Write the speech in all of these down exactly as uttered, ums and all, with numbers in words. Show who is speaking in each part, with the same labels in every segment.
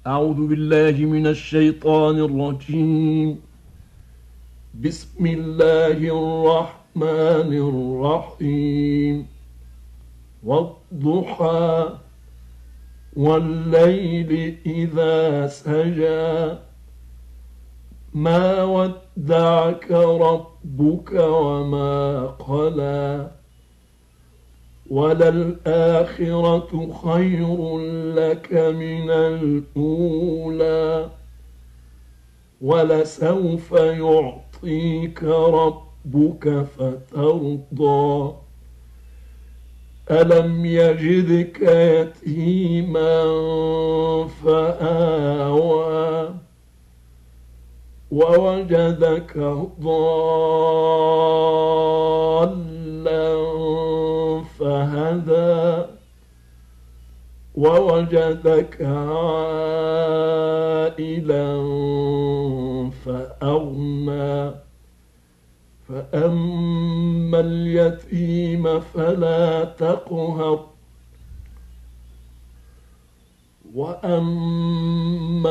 Speaker 1: أعوذ بالله من الشيطان الرجيم. بسم الله الرحمن الرحيم. والضحى والليل إذا سجى ما ودعك ربك وما قلى وللآخرة خير لك من الأولى ولسوف يعطيك ربك فترضى ألم يجدك يتيما فآوى ووجدك ضالا فهدى ووجدك عائلا فأغنى فأما اليتيم فلا تقهر وأما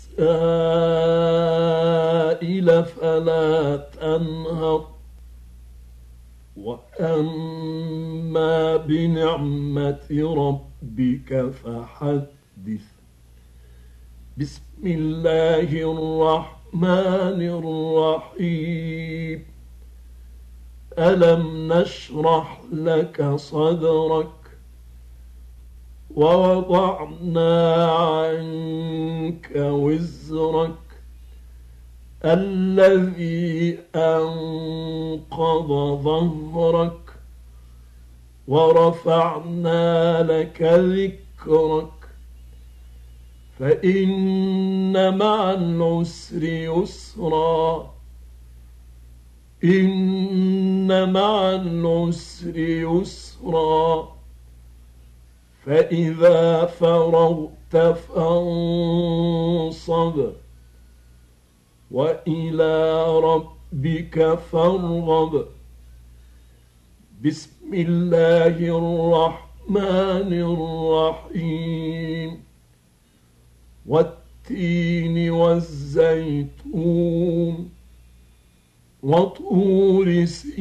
Speaker 1: السائل فلا تنهر وأما بنعمة ربك فحدث. بسم الله الرحمن الرحيم. ألم نشرح لك صدرك ووضعنا عنك وزرك الذي أنقض ظهرك ورفعنا لك ذكرك فإن مع العسر يسرا إن مع العسر يسرا فإذا فرغت فانصب وإلى ربك فارغب. بسم الله الرحمن الرحيم. والتين والزيتون وطور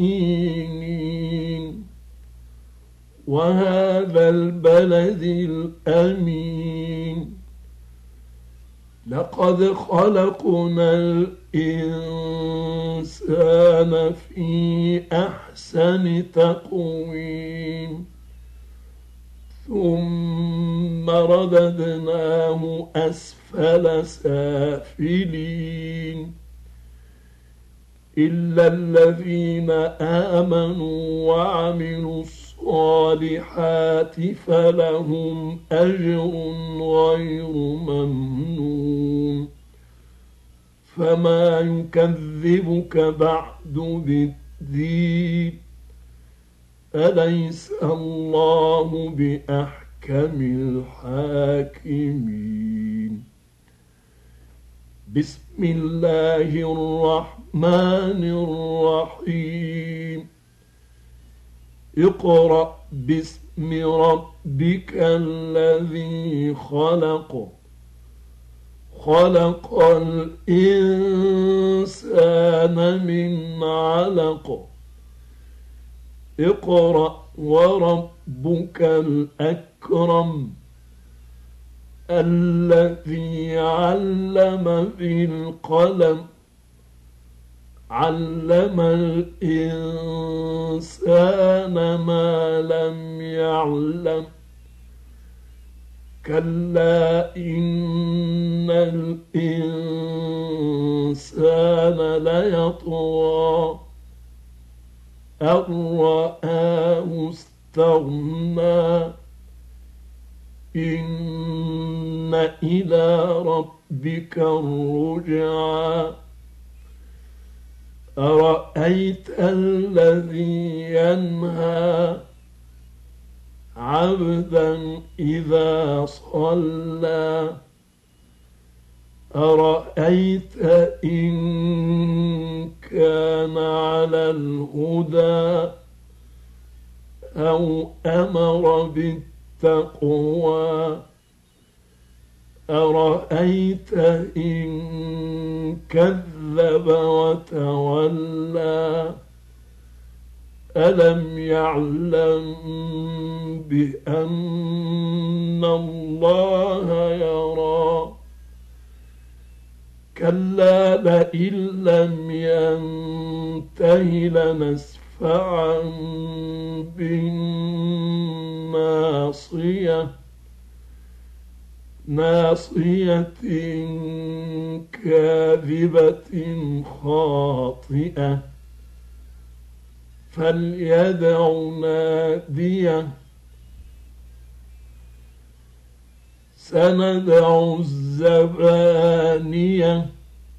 Speaker 1: سينين وهذا البلد الأمين لقد خلقنا الإنسان في أحسن تقويم ثم رددناه أسفل سافلين إلا الذين آمنوا وعملوا الصالحات فلهم أجر غير ممنون. فما يكذبك بعد بالدين أليس الله بأحكم الحاكمين. بسم الله الرحمن الرحيم. اقرأ باسم ربك الذي خلق خلق الإنسان من علق اقرأ وربك الأكرم الذي علم بالقلم علم الإنسان ما لم يعلم كلا إن الإنسان ليطغى أن رآه استغنى إن إلى ربك الرجعى أرأيت الذي ينهى عبدا إذا صلى أرأيت إن كان على الهدى أو أمر بالتقوى أرأيت إن كذب وتولى ألم يعلم بأن الله يرى كلا لئن لم ينته لنسفعا بالناصية ناصية كاذبة خاطئة فليدع ناديه سندع الزبانية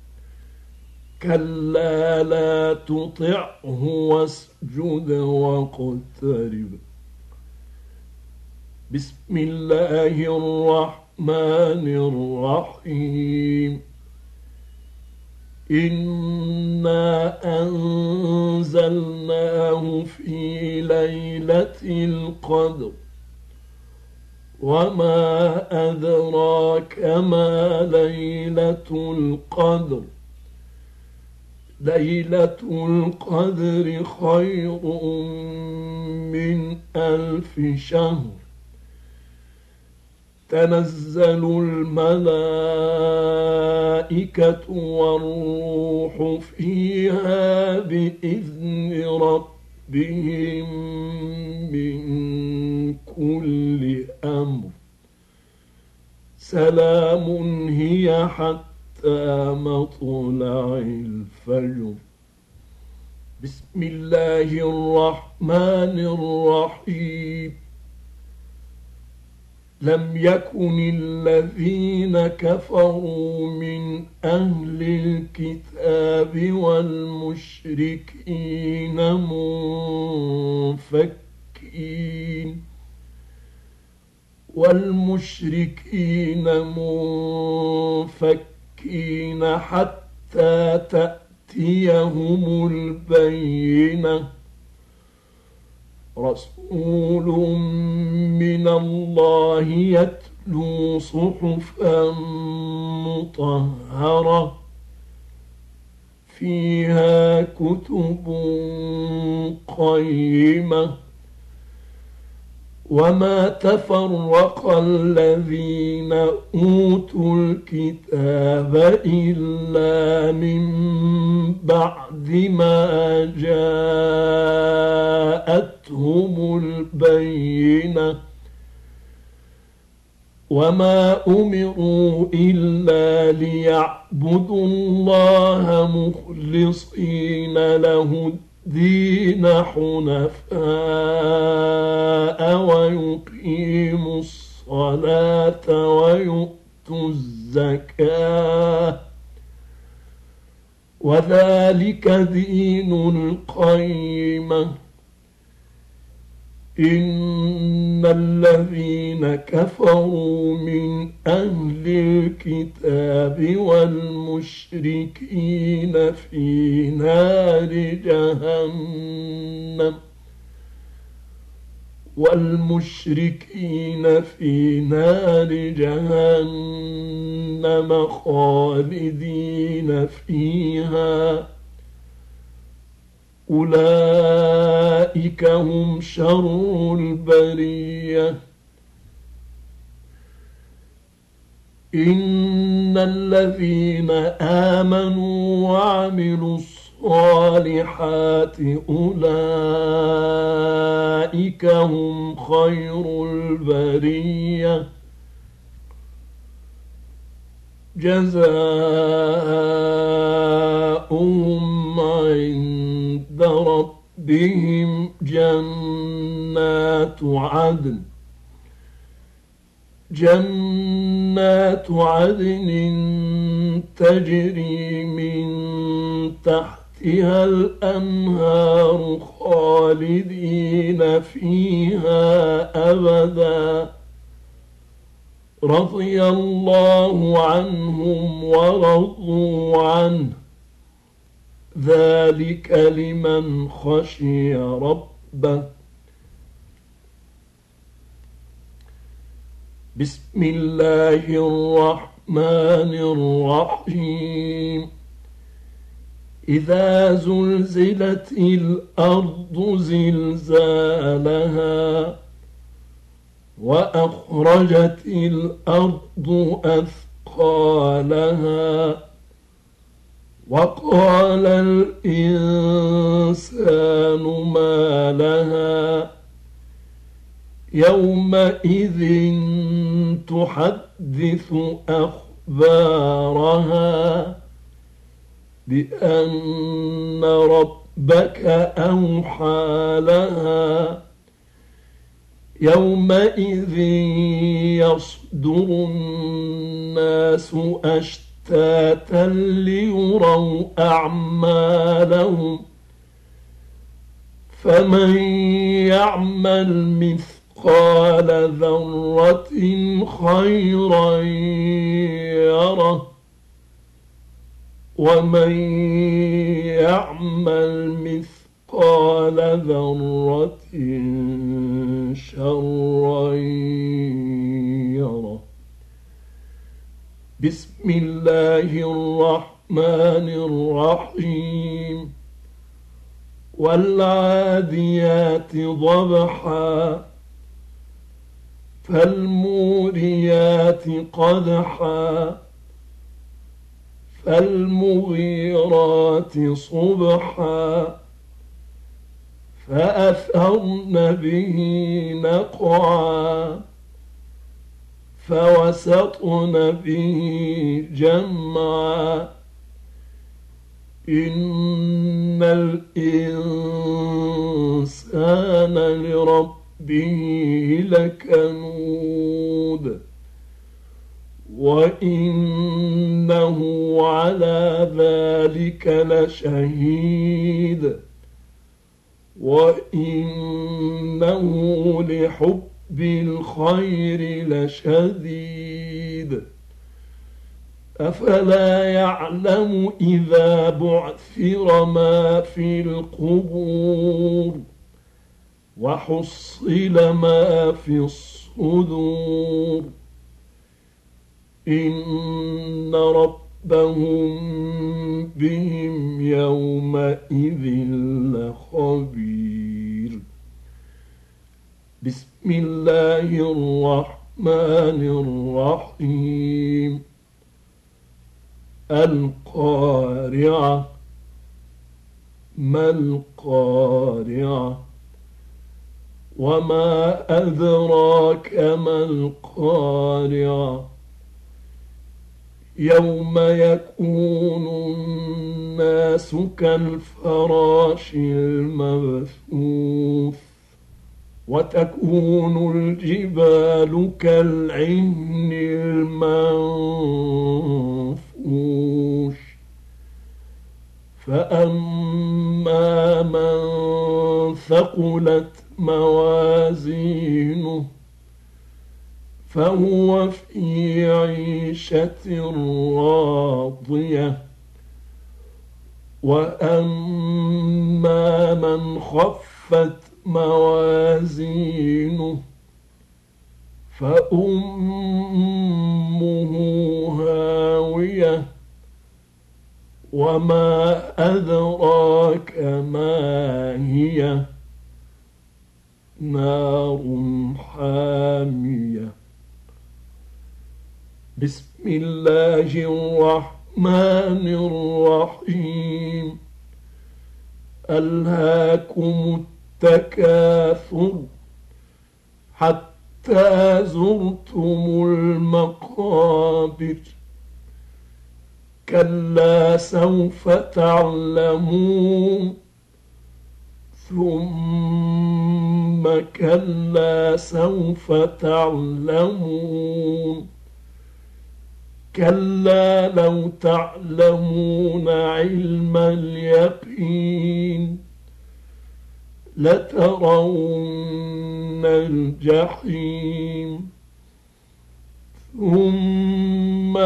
Speaker 1: كلا لا تطعه واسجد واقترب. بسم الله الرحمن الرحيم. إنا أنزلناه في ليلة القدر وما أدراك ما ليلة القدر ليلة القدر خير من ألف شهر تنزل الملائكة والروح فيها بإذن ربهم من كل أمر سلام هي حتى مطلع الفجر. بسم الله الرحمن الرحيم. لم يكن الذين كفروا من أهل الكتاب والمشركين منفكين والمشركين منفكين حتى تأتيهم البينة رسول من الله يتلو صحفا مطهرة فيها كتب قيمة وما تفرق الذين أوتوا الكتاب إلا من بعد ما جاءتهم البينة وما أمروا إلا ليعبدوا الله مخلصين له الدين حنفاء ويقيموا الصلاة ويؤتوا الزكاة وذلك دين القيمة. إن الذين كفروا من أهل الكتاب والمشركين في نار جهنم والمشركين في نار جهنم خالدين فيها أولئك هم شر البرية. إن الذين آمنوا وعملوا الصالحات أولئك هم خير البرية جزاؤهم عند ربهم جنات عدن جنات عدن تجري من تحتها الأنهار خالدين فيها أبدا رضي الله عنهم ورضوا عنه ذلك لمن خشي ربه. بسم الله الرحمن الرحيم إذا زلزلت الأرض زلزالها وأخرجت الأرض أثقالها وقال الإنسان ما لها يومئذ تحدث أخبارها بأن ربك أوحى لها يومئذ يصدر الناس أشتاتا ليروا أعمالهم فمن يعمل مثقال ذرة خيرا يره ومن يعمل مثقال ذرة شرا يره. بسم الله الرحمن الرحيم والعاديات ضبحا فالموريات قدحا فالمغيرات صبحا فأثرن به نقعا فوسطن به جمعا إن الإنسان لربه لكنود وإنه على ذلك لشهيد وإنه لحب بالخير لشديد أفلا يعلم إذا بعثر ما في القبور وحصل ما في الصدور إن ربهم بهم يومئذ لخبير. بسم الله الرحمن الرحيم القارعة ما القارعة وما أدراك ما القارعة يوم يكون الناس كالفراش المبثوث وتكون الجبال كالعهن المنفوش فأما من ثقلت موازينه فهو في عيشة راضية وأما من خفت موازينه فأمه هاوية وما أدراك ما هي نار حامية. بسم الله الرحمن الرحيم ألهاكم التكاثر حتى زرتم المقابر كلا سوف تعلمون ثم كلا سوف تعلمون كلا لو تعلمون علم اليقين لترون الجحيم ثم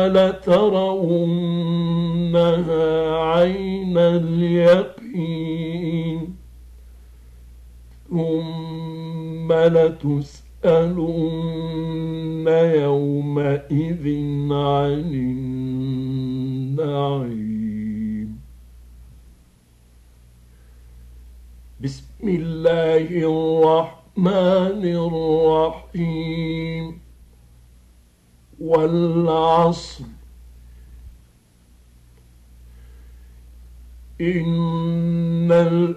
Speaker 1: لترونها عين اليقين ثم لتسألن يسألن يومئذ عن النعيم. بسم الله الرحمن الرحيم. والعصر إن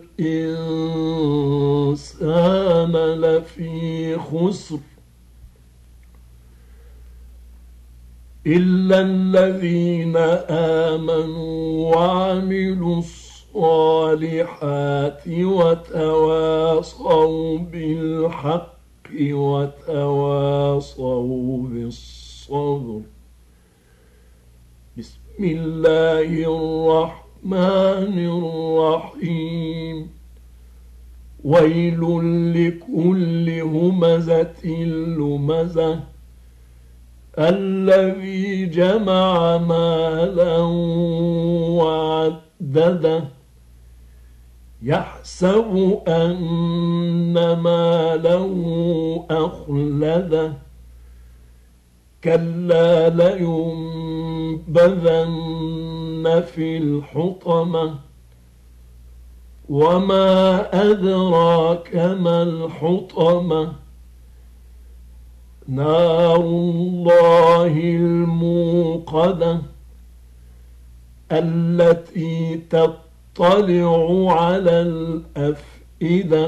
Speaker 1: الإنسان لفي خسر إلا الذين آمنوا وعملوا الصالحات وتواصوا بالحق وتواصوا بالصبر. بسم الله الرحمن الرحمن الرحيم. ويل لكل همزة لمزة الذي جمع مالا وعدده يحسب أن ماله أخلده كلا لينبذن في الحطمة وما أدراك ما الحطمة نار الله الموقدة التي تطلع على الأفئدة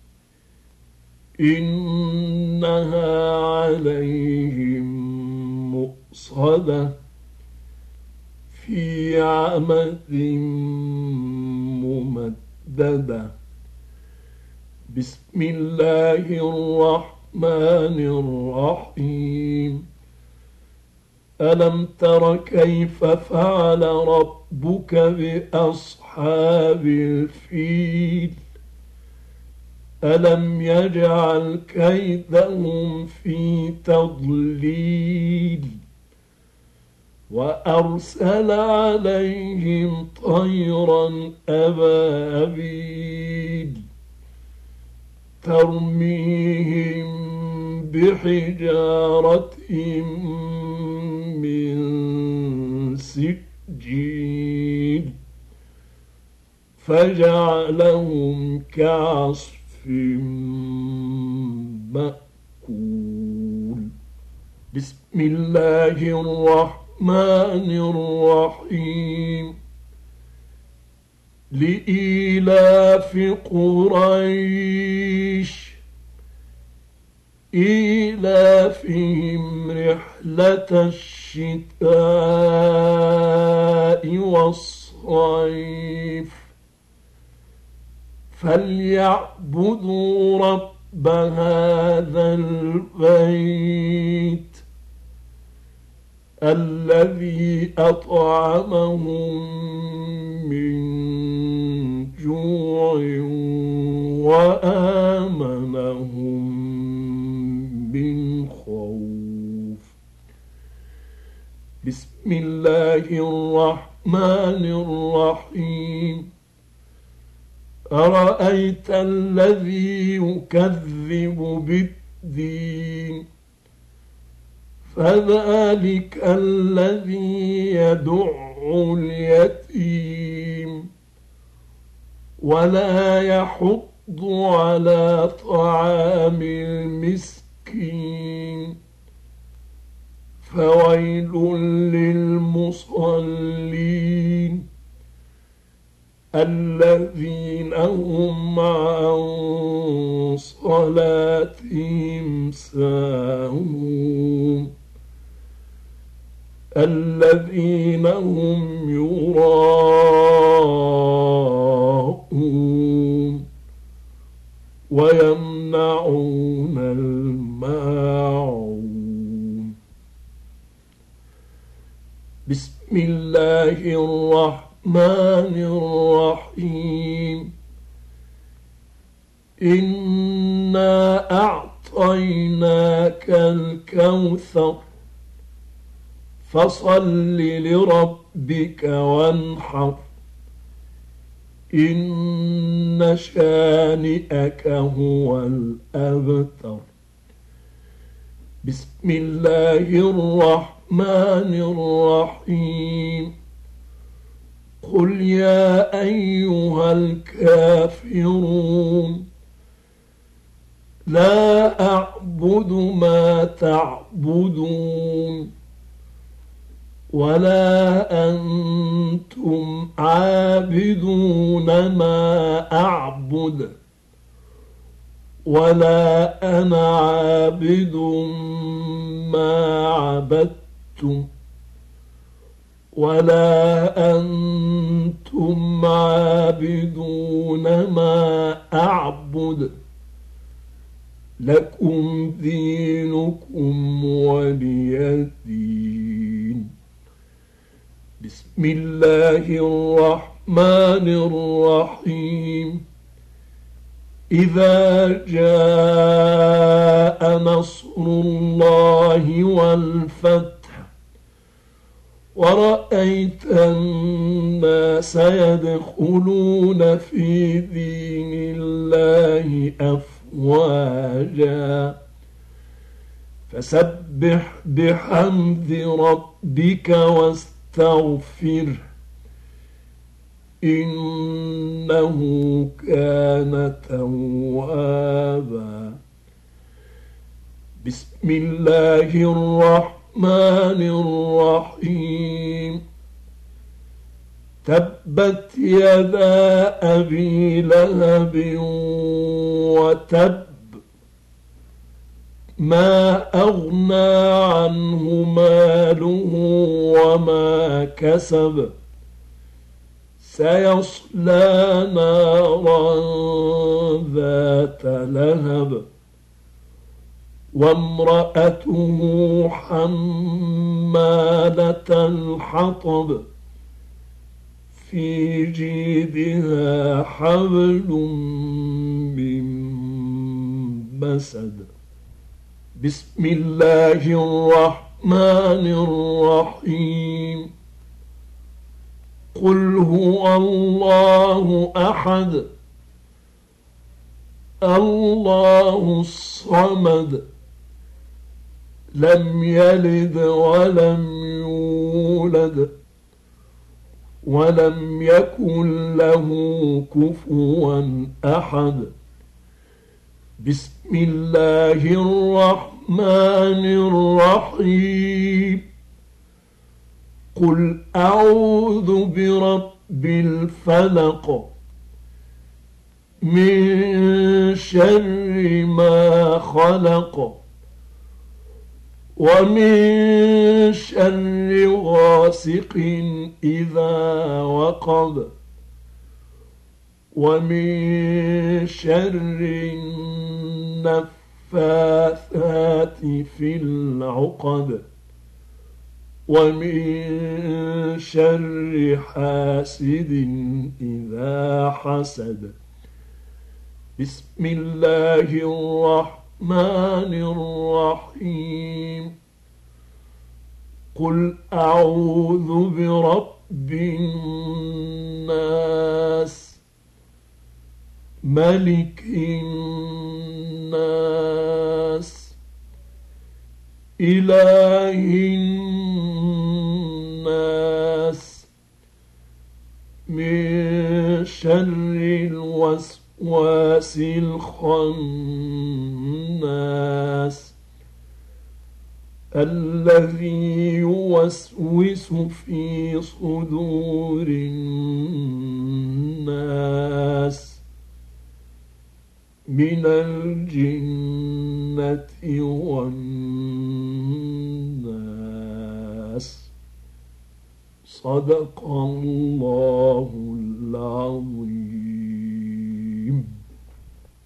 Speaker 1: إنها عليهم مؤصدة في عمد ممددة. بسم الله الرحمن الرحيم. ألم تر كيف فعل ربك بأصحاب الفيل ألم يجعل كيدهم في تضليل وأرسل عليهم طيرا أبابيل ترميهم بحجارة من سجيل فجعلهم كعصف مأكول. بسم الله الرحمن الرحيم. لإيلاف قريش إيلافهم رحلة الشتاء والصيف فليعبدوا رب هذا البيت الذي أطعمهم من جوع وآمنهم من خوف. بسم الله الرحمن الرحيم. أرأيت الذي يكذب بالدين فذلك الذي يدع اليتيم ولا يحض على طعام المسكين فويل للمصلين الذين هم عن صلاتهم ساهون الذين هم يراءون ويمنعون الماعون. بسم الله الرحمن الرحيم. إنا أعطيناك الكوثر فصل لربك وانحر إن شانئك هو الأبتر. بسم الله الرحمن الرحيم قل يا أيها الكافرون لا أعبد ما تعبدون ولا أنتم عابدون ما أعبد ولا أنا عابد ما عبدتم ولا أنتم عابدون ما أعبد لكم دينكم ولي دين. بسم الله الرحمن الرحيم إذا جاء نصر الله والفتح ورأيت الناس يدخلون في دين الله أفواجا فسبح بحمد ربك واستغفره إنه كان توابا. بسم الله الرحمن الرحيم تبت يدا أبي لهب وتب ما أغنى عنه ماله وما كسب سيصلى نارا ذات لهب وامرأته حمالة الحطب في جيدها حبل من مسد. بسم الله الرحمن الرحيم قل هو الله أحد الله الصمد لم يلد ولم يولد ولم يكن له كفوا أحد. بسم الله الرحمن الرحيم قل أعوذ برب الفلق من شر ما خلق ومن شر غاسق إذا وقب ومن شر النفاثات في العقد ومن شر حاسد إذا حسد. بسم الله الرحمن الرحيم قل أعوذ برب الناس ملك الناس إله الناس من شر الوسواس الخناس الذي يوسوس في صدور الناس من الجنة والناس. صدق الله العظيم.